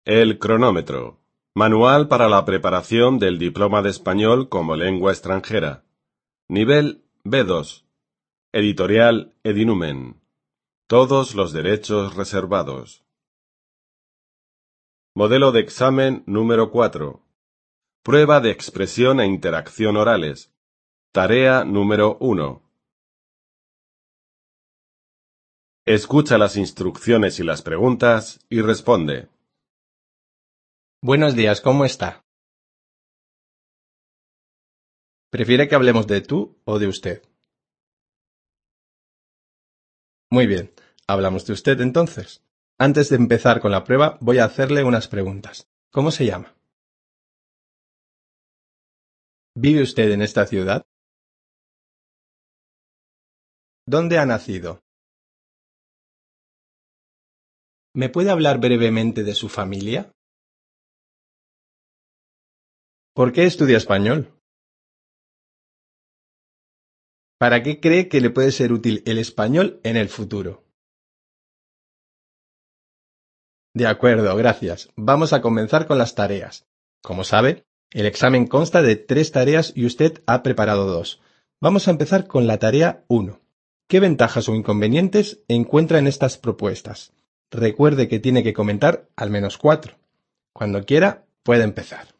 El cronómetro. Manual para la preparación del diploma de español como lengua extranjera. Nivel B2. Editorial Edinumen. Todos los derechos reservados. Modelo de examen número 4. Prueba de expresión e interacción orales. Tarea número 1. Escucha las instrucciones y las preguntas y responde. Buenos días, ¿cómo está? ¿Prefiere que hablemos de tú o de usted? Muy bien, hablamos de usted entonces. Antes de empezar con la prueba, voy a hacerle unas preguntas. ¿Cómo se llama? ¿Vive usted en esta ciudad? ¿Dónde ha nacido? ¿Me puede hablar brevemente de su familia? ¿Por qué estudia español? ¿Para qué cree que le puede ser útil el español en el futuro? De acuerdo, gracias. Vamos a comenzar con las tareas. Como sabe, el examen consta de 3 tareas y usted ha preparado 2. Vamos a empezar con la tarea 1. ¿Qué ventajas o inconvenientes encuentra en estas propuestas? Recuerde que tiene que comentar al menos 4. Cuando quiera, puede empezar.